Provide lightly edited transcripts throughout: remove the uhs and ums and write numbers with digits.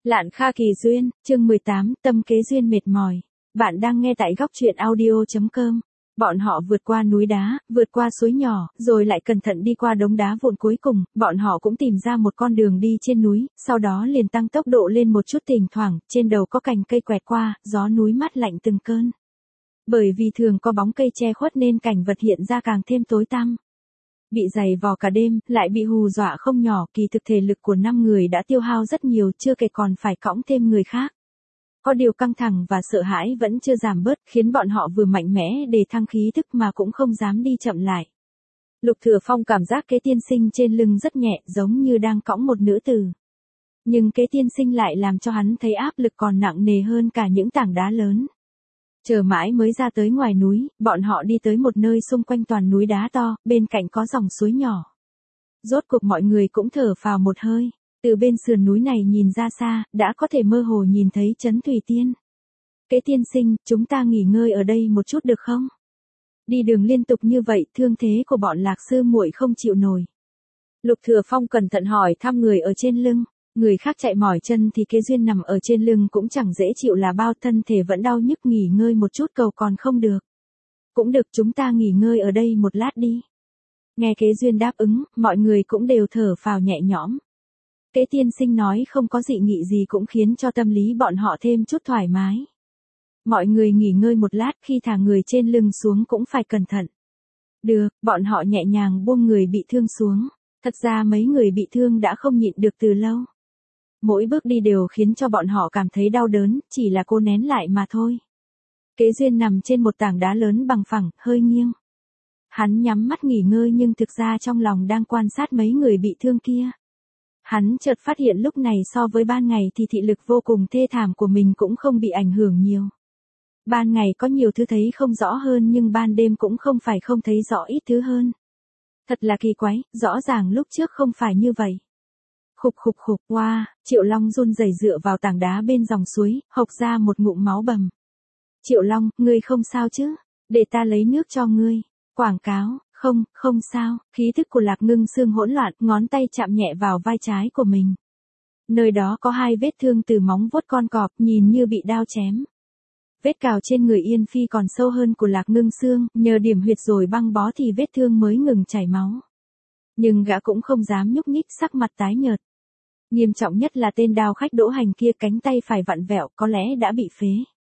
Lạn Kha Kỳ Duyên, chương 18, tâm kế duyên mệt mỏi. Bạn đang nghe tại góc truyện audio.com. Bọn họ vượt qua núi đá, vượt qua suối nhỏ, rồi lại cẩn thận đi qua đống đá vụn, cuối cùng, bọn họ cũng tìm ra một con đường đi trên núi, sau đó liền tăng tốc độ lên một chút, thỉnh thoảng, trên đầu có cành cây quẹt qua, gió núi mát lạnh từng cơn. Bởi vì thường có bóng cây che khuất nên cảnh vật hiện ra càng thêm tối tăm. Bị giày vò cả đêm, lại bị hù dọa không nhỏ, kỳ thực thể lực của 5 người đã tiêu hao rất nhiều, chưa kể còn phải cõng thêm người khác. Có điều căng thẳng và sợ hãi vẫn chưa giảm bớt, khiến bọn họ vừa mạnh mẽ để thăng khí thức mà cũng không dám đi chậm lại. Lục Thừa Phong cảm giác Kế Tiên Sinh trên lưng rất nhẹ, giống như đang cõng một nữ tử. Nhưng Kế Tiên Sinh lại làm cho hắn thấy áp lực còn nặng nề hơn cả những tảng đá lớn. Chờ mãi mới ra tới ngoài núi, bọn họ đi tới một nơi xung quanh toàn núi đá to, bên cạnh có dòng suối nhỏ. Rốt cuộc mọi người cũng thở phào một hơi, từ bên sườn núi này nhìn ra xa, đã có thể mơ hồ nhìn thấy trấn Thủy Tiên. Kế Tiên Sinh, chúng ta nghỉ ngơi ở đây một chút được không? Đi đường liên tục như vậy, thương thế của bọn Lạc sư muội không chịu nổi. Lục Thừa Phong cẩn thận hỏi thăm người ở trên lưng. Người khác chạy mỏi chân thì Kế Duyên nằm ở trên lưng cũng chẳng dễ chịu là bao, thân thể vẫn đau nhức, nghỉ ngơi một chút cầu còn không được. Cũng được, chúng ta nghỉ ngơi ở đây một lát đi. Nghe Kế Duyên đáp ứng, mọi người cũng đều thở phào nhẹ nhõm. Kế Tiên Sinh nói không có dị nghị gì cũng khiến cho tâm lý bọn họ thêm chút thoải mái. Mọi người nghỉ ngơi một lát, khi thả người trên lưng xuống cũng phải cẩn thận. Được, bọn họ nhẹ nhàng buông người bị thương xuống. Thật ra mấy người bị thương đã không nhịn được từ lâu. Mỗi bước đi đều khiến cho bọn họ cảm thấy đau đớn, chỉ là cô nén lại mà thôi. Kế Duyên nằm trên một tảng đá lớn bằng phẳng, hơi nghiêng. Hắn nhắm mắt nghỉ ngơi nhưng thực ra trong lòng đang quan sát mấy người bị thương kia. Hắn chợt phát hiện lúc này so với ban ngày thì thị lực vô cùng thê thảm của mình cũng không bị ảnh hưởng nhiều. Ban ngày có nhiều thứ thấy không rõ hơn nhưng ban đêm cũng không phải không thấy rõ ít thứ hơn. Thật là kỳ quái, rõ ràng lúc trước không phải như vậy. Khục khục khục, oa, Triệu Long run rẩy dựa vào tảng đá bên dòng suối, hộc ra một ngụm máu bầm. Triệu Long, ngươi không sao chứ? Để ta lấy nước cho ngươi. Quảng cáo, không sao, khí thức của Lạc Ngưng Sương hỗn loạn, ngón tay chạm nhẹ vào vai trái của mình. Nơi đó có 2 vết thương từ móng vuốt con cọp, nhìn như bị đao chém. Vết cào trên người Yên Phi còn sâu hơn của Lạc Ngưng Sương, nhờ điểm huyệt rồi băng bó thì vết thương mới ngừng chảy máu. Nhưng gã cũng không dám nhúc nhích, sắc mặt tái nhợt. Nghiêm trọng nhất là tên đao khách Đỗ Hành kia, cánh tay phải vặn vẹo, có lẽ đã bị phế.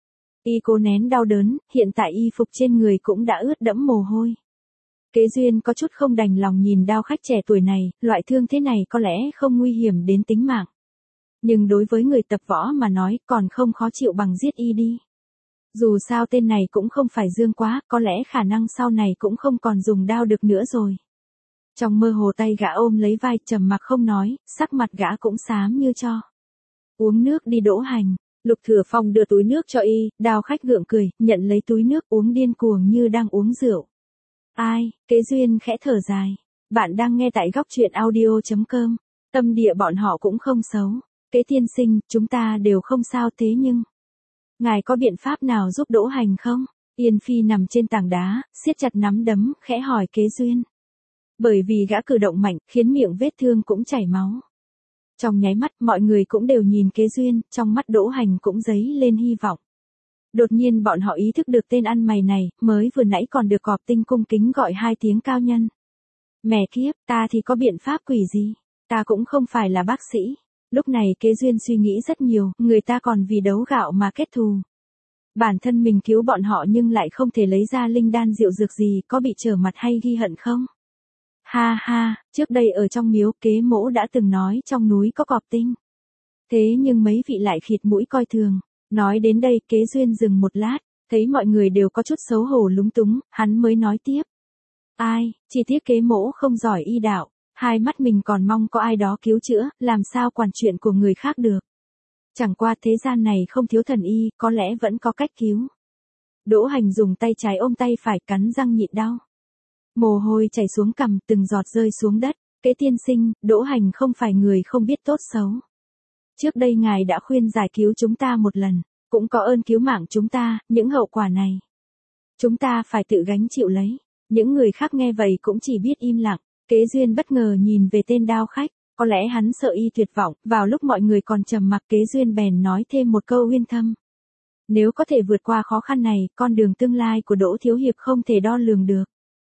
Y cố nén đau đớn, hiện tại y phục trên người cũng đã ướt đẫm mồ hôi. Kế Duyên có chút không đành lòng nhìn đao khách trẻ tuổi này, loại thương thế này có lẽ không nguy hiểm đến tính mạng. Nhưng đối với người tập võ mà nói còn không khó chịu bằng giết y đi. Dù sao tên này cũng không phải dương quá, có lẽ khả năng sau này cũng không còn dùng đao được nữa rồi. Trong mơ hồ tay gã ôm lấy vai, trầm mặc không nói, sắc mặt gã cũng xám như tro. Uống nước đi Đỗ Hành. Lục Thừa Phong đưa túi nước cho y, đao khách gượng cười, nhận lấy túi nước uống điên cuồng như đang uống rượu. Ai, Kế Duyên khẽ thở dài. Bạn đang nghe tại góc truyện audio.com. Tâm địa bọn họ cũng không xấu. Kế Tiên Sinh, chúng ta đều không sao, thế nhưng ngài có biện pháp nào giúp Đỗ Hành không? Yên Phi nằm trên tảng đá, siết chặt nắm đấm, khẽ hỏi Kế Duyên. Bởi vì gã cử động mạnh, khiến miệng vết thương cũng chảy máu. Trong nháy mắt, mọi người cũng đều nhìn Kế Duyên, trong mắt Đỗ Hành cũng dấy lên hy vọng. Đột nhiên bọn họ ý thức được tên ăn mày này, mới vừa nãy còn được Cọp Tinh cung kính gọi 2 tiếng cao nhân. Mẹ kiếp, ta thì có biện pháp quỷ gì? Ta cũng không phải là bác sĩ. Lúc này Kế Duyên suy nghĩ rất nhiều, người ta còn vì đấu gạo mà kết thù. Bản thân mình cứu bọn họ nhưng lại không thể lấy ra linh đan rượu dược gì, có bị trở mặt hay ghi hận không? Ha ha, trước đây ở trong miếu, Kế Mỗ đã từng nói trong núi có Cọp Tinh. Thế nhưng mấy vị lại khịt mũi coi thường. Nói đến đây, Kế Duyên dừng một lát, thấy mọi người đều có chút xấu hổ lúng túng, hắn mới nói tiếp. Ai, chỉ tiếc Kế Mỗ không giỏi y đạo, 2 mắt mình còn mong có ai đó cứu chữa, làm sao quản chuyện của người khác được. Chẳng qua thế gian này không thiếu thần y, có lẽ vẫn có cách cứu. Đỗ Hành dùng tay trái ôm tay phải, cắn răng nhịn đau. Mồ hôi chảy xuống cằm, từng giọt rơi xuống đất. Kế Tiên Sinh, Đỗ Hành không phải người không biết tốt xấu. Trước đây ngài đã khuyên giải cứu chúng ta một lần, cũng có ơn cứu mạng chúng ta, những hậu quả này chúng ta phải tự gánh chịu lấy. Những người khác nghe vậy cũng chỉ biết im lặng. Kế Duyên bất ngờ nhìn về tên đao khách, Có lẽ hắn sợ y tuyệt vọng, vào lúc mọi người còn trầm mặc Kế Duyên bèn nói thêm một câu uyên thâm. Nếu có thể vượt qua khó khăn này, con đường tương lai của Đỗ Thiếu Hiệp không thể đo lường được.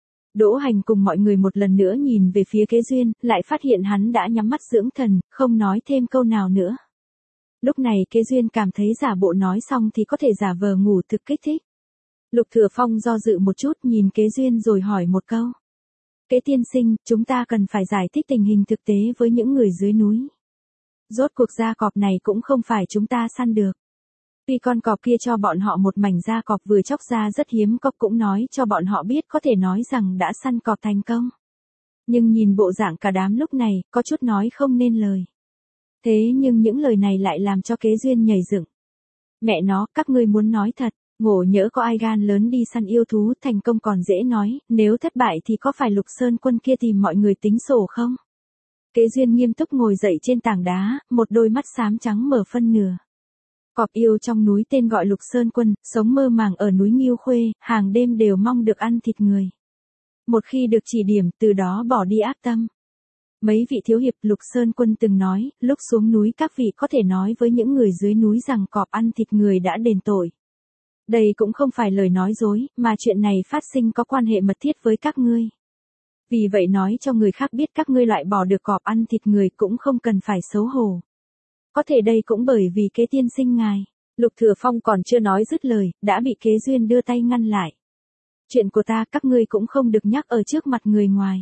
Đỗ Hành cùng mọi người một lần nữa nhìn về phía Kế Duyên, lại phát hiện hắn đã nhắm mắt dưỡng thần, không nói thêm câu nào nữa. Lúc này Kế Duyên cảm thấy giả bộ nói xong thì có thể giả vờ ngủ thực kích thích. Lục Thừa Phong do dự một chút nhìn Kế Duyên rồi hỏi một câu. Kế tiên sinh, chúng ta cần phải giải thích tình hình thực tế với những người dưới núi. Rốt cuộc da cọp này cũng không phải chúng ta săn được. Tuy con cọp kia cho bọn họ một mảnh da cọp vừa chóc ra rất hiếm, cọp cũng nói cho bọn họ biết có thể nói rằng đã săn cọp thành công. Nhưng nhìn bộ dạng cả đám lúc này, có chút nói không nên lời. Thế nhưng những lời này lại làm cho Kế Duyên nhảy dựng. Mẹ nó, các ngươi muốn nói thật, ngộ nhỡ có ai gan lớn đi săn yêu thú thành công còn dễ nói, nếu thất bại thì có phải Lục Sơn Quân kia tìm mọi người tính sổ không? Kế Duyên nghiêm túc ngồi dậy trên tảng đá, một đôi mắt xám trắng mở phân nửa. Cọp yêu trong núi tên gọi Lục Sơn Quân, sống mơ màng ở núi Nghiêu Khuê, hàng đêm đều mong được ăn thịt người. Một khi được chỉ điểm, từ đó bỏ đi ác tâm. Mấy vị thiếu hiệp Lục Sơn Quân từng nói, lúc xuống núi các vị có thể nói với những người dưới núi rằng cọp ăn thịt người đã đền tội. Đây cũng không phải lời nói dối, mà chuyện này phát sinh có quan hệ mật thiết với các ngươi. Vì vậy nói cho người khác biết các ngươi loại bỏ được cọp ăn thịt người cũng không cần phải xấu hổ. Có thể đây cũng bởi vì Kế tiên sinh ngài. Lục Thừa Phong còn chưa nói dứt lời, đã bị Kế Duyên đưa tay ngăn lại. Chuyện của ta các ngươi cũng không được nhắc ở trước mặt người ngoài.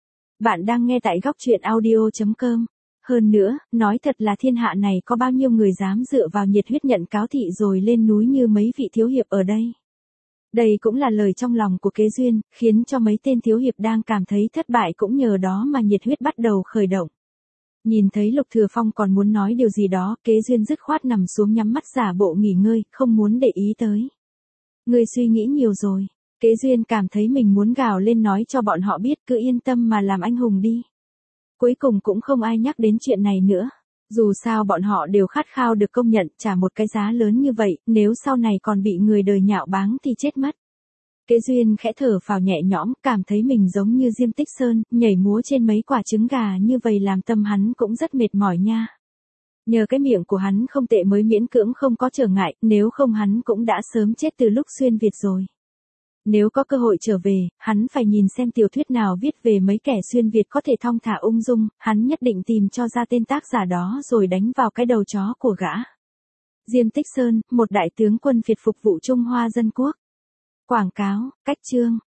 Bạn đang nghe tại góc truyện audio.com. Hơn nữa, nói thật là thiên hạ này có bao nhiêu người dám dựa vào nhiệt huyết nhận cáo thị rồi lên núi như mấy vị thiếu hiệp ở đây. Đây cũng là lời trong lòng của Kế Duyên, khiến cho mấy tên thiếu hiệp đang cảm thấy thất bại cũng nhờ đó mà nhiệt huyết bắt đầu khởi động. Nhìn thấy Lục Thừa Phong còn muốn nói điều gì đó, Kế Duyên dứt khoát nằm xuống nhắm mắt giả bộ nghỉ ngơi, không muốn để ý tới. Ngươi suy nghĩ nhiều rồi. Kế Duyên cảm thấy mình muốn gào lên nói cho bọn họ biết cứ yên tâm mà làm anh hùng đi. Cuối cùng cũng không ai nhắc đến chuyện này nữa. Dù sao bọn họ đều khát khao được công nhận trả một cái giá lớn như vậy, nếu sau này còn bị người đời nhạo báng thì chết mất. Kế Duyên khẽ thở phào nhẹ nhõm, cảm thấy mình giống như Diêm Tích Sơn, nhảy múa trên mấy quả trứng gà như vậy làm tâm hắn cũng rất mệt mỏi nha. Nhờ cái miệng của hắn không tệ mới miễn cưỡng không có trở ngại, nếu không hắn cũng đã sớm chết từ lúc xuyên Việt rồi. Nếu có cơ hội trở về, hắn phải nhìn xem tiểu thuyết nào viết về mấy kẻ xuyên Việt có thể thong thả ung dung, hắn nhất định tìm cho ra tên tác giả đó rồi đánh vào cái đầu chó của gã. Diêm Tích Sơn, một đại tướng quân Việt phục vụ Trung Hoa Dân Quốc. Quảng cáo, cách chương.